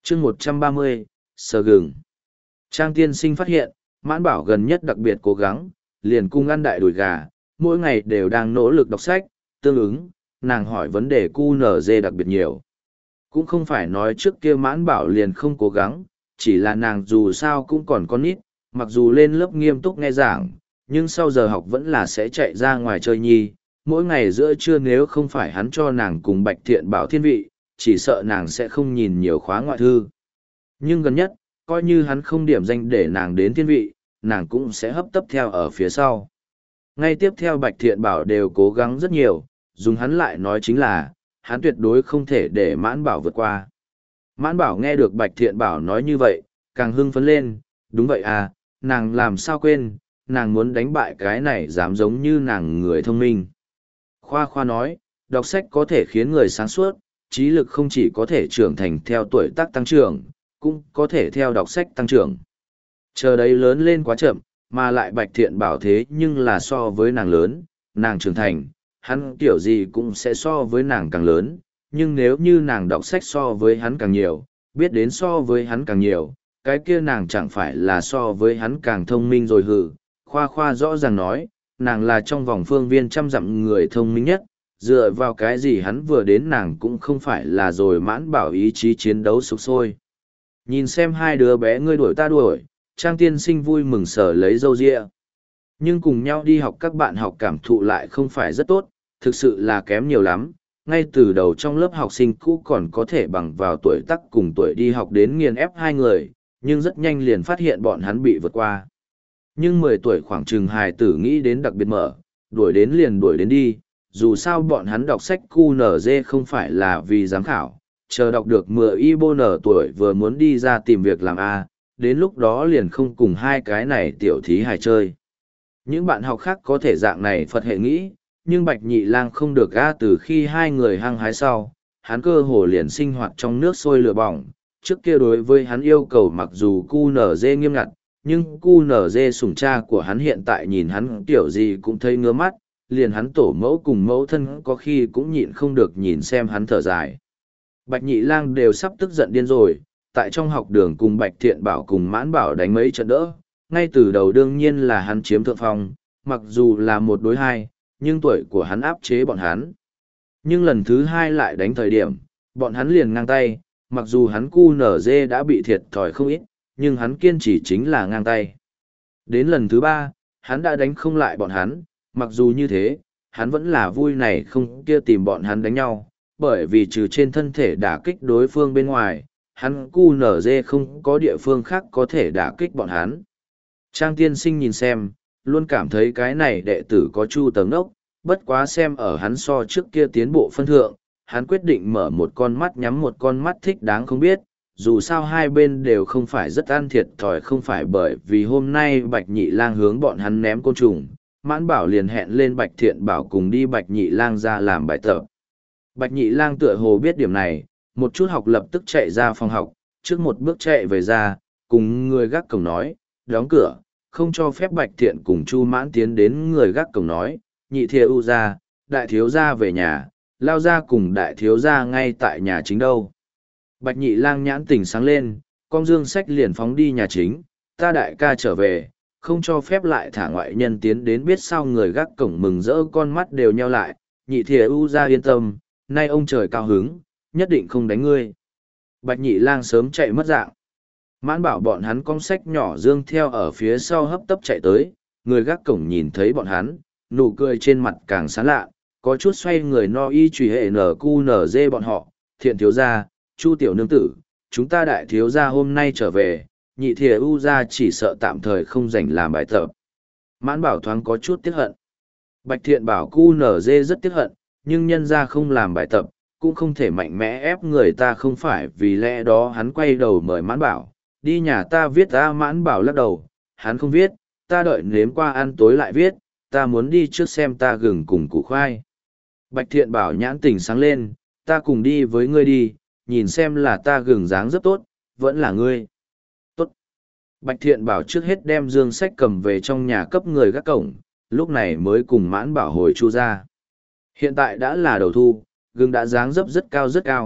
chương 130, sờ gừng. Trang tiên sinh phát hiện, Mãn Bảo gần nhất đặc biệt cố gắng, liền cung ăn đại đùi gà, mỗi ngày đều đang nỗ lực đọc sách, tương ứng, nàng hỏi vấn đề QNZ đặc biệt nhiều. Cũng không phải nói trước kia Mãn Bảo liền không cố gắng, chỉ là nàng dù sao cũng còn con nít, mặc dù lên lớp nghiêm túc nghe giảng, nhưng sau giờ học vẫn là sẽ chạy ra ngoài chơi nhi. Mỗi ngày giữa trưa nếu không phải hắn cho nàng cùng Bạch Thiện Bảo thiên vị, chỉ sợ nàng sẽ không nhìn nhiều khóa ngoại thư. Nhưng gần nhất, coi như hắn không điểm danh để nàng đến thiên vị, nàng cũng sẽ hấp tấp theo ở phía sau. Ngay tiếp theo Bạch Thiện Bảo đều cố gắng rất nhiều, dùng hắn lại nói chính là, hắn tuyệt đối không thể để Mãn Bảo vượt qua. Mãn Bảo nghe được Bạch Thiện Bảo nói như vậy, càng hưng phấn lên, đúng vậy à, nàng làm sao quên, nàng muốn đánh bại cái này dám giống như nàng người thông minh. Khoa Khoa nói, đọc sách có thể khiến người sáng suốt, trí lực không chỉ có thể trưởng thành theo tuổi tác tăng trưởng, cũng có thể theo đọc sách tăng trưởng. Chờ đấy lớn lên quá chậm, mà lại Bạch Thiện Bảo thế nhưng là so với nàng lớn, nàng trưởng thành, hắn kiểu gì cũng sẽ so với nàng càng lớn, nhưng nếu như nàng đọc sách so với hắn càng nhiều, biết đến so với hắn càng nhiều, cái kia nàng chẳng phải là so với hắn càng thông minh rồi hử. Khoa Khoa rõ ràng nói, nàng là trong vòng phương viên trăm dặm người thông minh nhất, dựa vào cái gì hắn vừa đến nàng cũng không phải là rồi. Mãn Bảo ý chí chiến đấu sục sôi. Nhìn xem hai đứa bé ngươi đuổi ta đuổi, Trang tiên sinh vui mừng sở lấy râu ria. Nhưng cùng nhau đi học các bạn học cảm thụ lại không phải rất tốt, thực sự là kém nhiều lắm. Ngay từ đầu trong lớp học sinh cũ còn có thể bằng vào tuổi tác cùng tuổi đi học đến nghiền ép hai người, nhưng rất nhanh liền phát hiện bọn hắn bị vượt qua. Nhưng 10 tuổi khoảng chừng hài tử nghĩ đến đặc biệt mở, đuổi đến liền đuổi đến đi, dù sao bọn hắn đọc sách QNZ không phải là vì giám khảo, chờ đọc được 10 y nở tuổi vừa muốn đi ra tìm việc làm A, đến lúc đó liền không cùng hai cái này tiểu thí hài chơi. Những bạn học khác có thể dạng này Phật hệ nghĩ, nhưng Bạch Nhị Lang không được A. Từ khi hai người hăng hái sau, hắn cơ hồ liền sinh hoạt trong nước sôi lửa bỏng. Trước kia đối với hắn yêu cầu mặc dù QNZ nghiêm ngặt, nhưng QNZ sủng cha của hắn hiện tại nhìn hắn kiểu gì cũng thấy ngứa mắt, liền hắn tổ mẫu cùng mẫu thân có khi cũng nhịn không được nhìn xem hắn thở dài. Bạch Nhị Lang đều sắp tức giận điên rồi, tại trong học đường cùng Bạch Thiện Bảo cùng Mãn Bảo đánh mấy trận đỡ, ngay từ đầu đương nhiên là hắn chiếm thượng phong, mặc dù là 1 đối 2, nhưng tuổi của hắn áp chế bọn hắn. Nhưng lần thứ 2 lại đánh thời điểm, bọn hắn liền ngang tay, mặc dù hắn QNZ đã bị thiệt thòi không ít, nhưng hắn kiên trì chính là ngang tay. Đến lần thứ 3, hắn đã đánh không lại bọn hắn, mặc dù như thế, hắn vẫn là vui này không kia tìm bọn hắn đánh nhau, bởi vì trừ trên thân thể đả kích đối phương bên ngoài, hắn QNZ không có địa phương khác có thể đả kích bọn hắn. Trang tiên sinh nhìn xem, luôn cảm thấy cái này đệ tử có chu tầng ốc, bất quá xem ở hắn so trước kia tiến bộ phân thượng, hắn quyết định mở một con mắt nhắm một con mắt thích đáng không biết, dù sao hai bên đều không phải rất ăn thiệt thòi, không phải bởi vì hôm nay Bạch Nhị Lang hướng bọn hắn ném côn trùng, Mãn Bảo liền hẹn lên Bạch Thiện Bảo cùng đi Bạch Nhị Lang ra làm bài tập. Bạch Nhị Lang tựa hồ biết điểm này, một chút học lập tức chạy ra phòng học, trước một bước chạy về ra, cùng người gác cổng nói, đóng cửa, không cho phép Bạch Thiện cùng Chu Mãn tiến đến. Người gác cổng nói, nhị thiê u ra, đại thiếu gia về nhà, lao ra cùng đại thiếu gia ngay tại nhà chính đâu. Bạch Nhị Lang nhãn tỉnh sáng lên, con dương sách liền phóng đi nhà chính, ta đại ca trở về, không cho phép lại thả ngoại nhân tiến đến. Biết sao người gác cổng mừng rỡ con mắt đều nheo lại, nhị thiê u ra yên tâm, nay ông trời cao hứng, nhất định không đánh ngươi. Bạch Nhị Lang sớm chạy mất dạng. Mãn Bảo bọn hắn con sách nhỏ dương theo ở phía sau hấp tấp chạy tới, người gác cổng nhìn thấy bọn hắn, nụ cười trên mặt càng sán lạ, có chút xoay người no y trùy hệ NQNZ bọn họ, Thiện thiếu gia, Chu tiểu nương tử, chúng ta đại thiếu gia hôm nay trở về, nhị thiề u gia chỉ sợ tạm thời không rảnh làm bài tập. Mãn Bảo thoáng có chút tiếc hận. Bạch Thiện bảo QNZ rất tiếc hận, nhưng nhân gia không làm bài tập, cũng không thể mạnh mẽ ép người ta, không phải vì lẽ đó hắn quay đầu mời Mãn Bảo, đi nhà ta viết. Ta Mãn Bảo lắc đầu, hắn không viết, ta đợi nếm qua ăn tối lại viết, ta muốn đi trước xem ta gừng cùng củ khoai. Bạch Thiện bảo nhãn tỉnh sáng lên, ta cùng đi với ngươi đi, nhìn xem là ta gừng dáng rất tốt, vẫn là ngươi. Tốt. Bạch Thiện bảo trước hết đem dương sách cầm về trong nhà cấp người gác cổng, lúc này mới cùng Mãn Bảo hồi Chu ra. Hiện tại đã là đầu thu, gừng đã dáng dấp rất cao rất cao,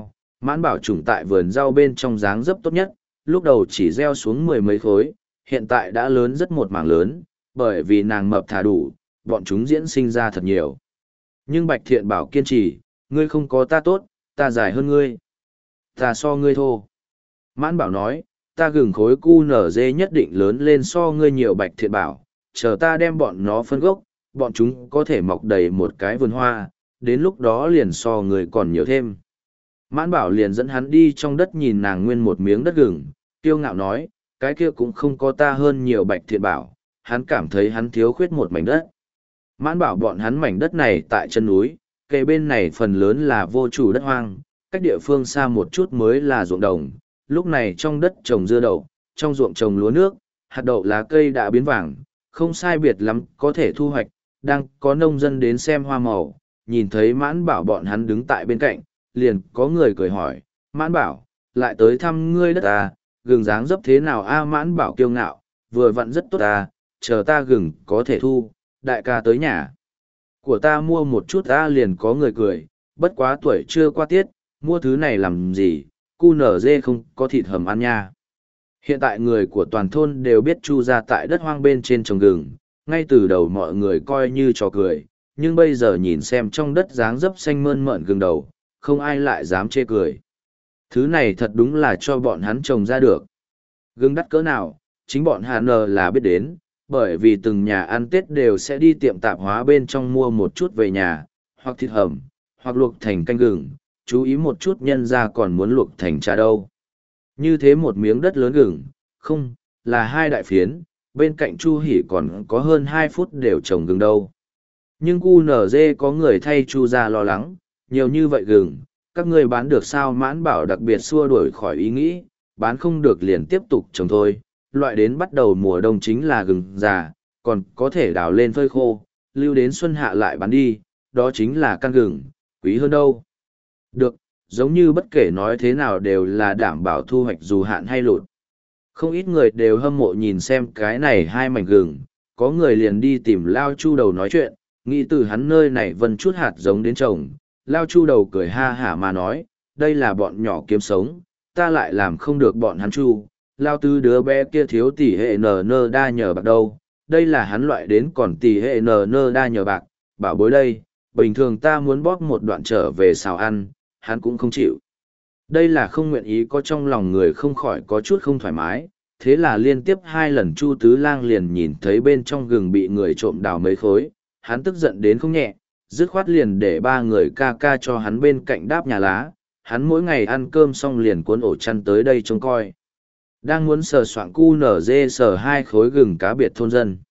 Mãn bảo trùng tại vườn rau bên trong dáng dấp tốt nhất, lúc đầu chỉ gieo xuống mười mấy khối, hiện tại đã lớn rất một mảng lớn, bởi vì nàng mập thả đủ, bọn chúng diễn sinh ra thật nhiều. Nhưng Bạch Thiện Bảo kiên trì, ngươi không có ta tốt, ta dài hơn ngươi. Ta so ngươi thô. Mãn bảo nói, ta gừng khối cu nở dê nhất định lớn lên so ngươi nhiều. Bạch Thiện Bảo, chờ ta đem bọn nó phân gốc, bọn chúng có thể mọc đầy một cái vườn hoa, đến lúc đó liền so người còn nhiều thêm. Mãn bảo liền dẫn hắn đi trong đất nhìn nàng nguyên một miếng đất gừng, kiêu ngạo nói, cái kia cũng không có ta hơn nhiều. Bạch Thiện Bảo, hắn cảm thấy hắn thiếu khuyết một mảnh đất. Mãn bảo bọn hắn mảnh đất này tại chân núi, kề bên này phần lớn là vô chủ đất hoang, cách địa phương xa một chút mới là ruộng đồng. Lúc này trong đất trồng dưa đậu, trong ruộng trồng lúa nước, hạt đậu lá cây đã biến vàng, không sai biệt lắm có thể thu hoạch, đang có nông dân đến xem hoa màu, nhìn thấy Mãn bảo bọn hắn đứng tại bên cạnh, liền có người cười hỏi, Mãn bảo, lại tới thăm ngươi đất à, gừng dáng dấp thế nào a? Mãn bảo kiêu ngạo, vừa vặn rất tốt à, chờ ta gừng có thể thu, đại ca tới nhà của ta mua một chút ta. Liền có người cười, bất quá tuổi chưa qua tiết, mua thứ này làm gì, cu nở dê không có thịt hầm ăn nha. Hiện tại người của toàn thôn đều biết Chu gia tại đất hoang bên trên trồng gừng, ngay từ đầu mọi người coi như trò cười, nhưng bây giờ nhìn xem trong đất dáng dấp xanh mơn mởn gừng đầu, không ai lại dám chê cười. Thứ này thật đúng là cho bọn hắn trồng ra được. Gừng đắt cỡ nào, chính bọn Hà Nờ là biết đến, bởi vì từng nhà ăn Tết đều sẽ đi tiệm tạp hóa bên trong mua một chút về nhà, hoặc thịt hầm, hoặc luộc thành canh gừng, chú ý một chút nhân ra còn muốn luộc thành trà đâu. Như thế một miếng đất lớn gừng, không, là hai đại phiến, bên cạnh Chu Hỉ còn có hơn 2 phút đều trồng gừng đâu. Nhưng cu nở dê có người thay Chu ra lo lắng, nhiều như vậy gừng, các ngươi bán được sao? Mãn bảo đặc biệt xua đuổi khỏi ý nghĩ, bán không được liền tiếp tục trồng thôi. Loại đến bắt đầu mùa đông chính là gừng già, còn có thể đào lên phơi khô, lưu đến xuân hạ lại bán đi, đó chính là căn gừng, quý hơn đâu. Được, giống như bất kể nói thế nào đều là đảm bảo thu hoạch dù hạn hay lụt. Không ít người đều hâm mộ nhìn xem cái này hai mảnh gừng, có người liền đi tìm Lao Chu Đầu nói chuyện, nghĩ từ hắn nơi này vân chút hạt giống đến trồng. Lao Chu Đầu cười ha hả mà nói, đây là bọn nhỏ kiếm sống, ta lại làm không được bọn hắn chu. Lao Tư đứa bé kia thiếu tỷ hệ nơ đa nhờ bạc đâu, đây là hắn loại đến còn tỷ hệ nơ đa nhờ bạc, bảo bối đây, bình thường ta muốn bóp một đoạn trở về xào ăn, hắn cũng không chịu. Đây là không nguyện ý, có trong lòng người không khỏi có chút không thoải mái, thế là liên tiếp 2 lần Chu Tứ Lang liền nhìn thấy bên trong gừng bị người trộm đào mấy khối, hắn tức giận đến không nhẹ, dứt khoát liền để 3 người ca ca cho hắn bên cạnh đáp nhà lá, hắn mỗi ngày ăn cơm xong liền cuốn ổ chăn tới đây trông coi. Đang muốn sờ soạng cu nở dê sờ 2 khối gừng cá biệt thôn dân.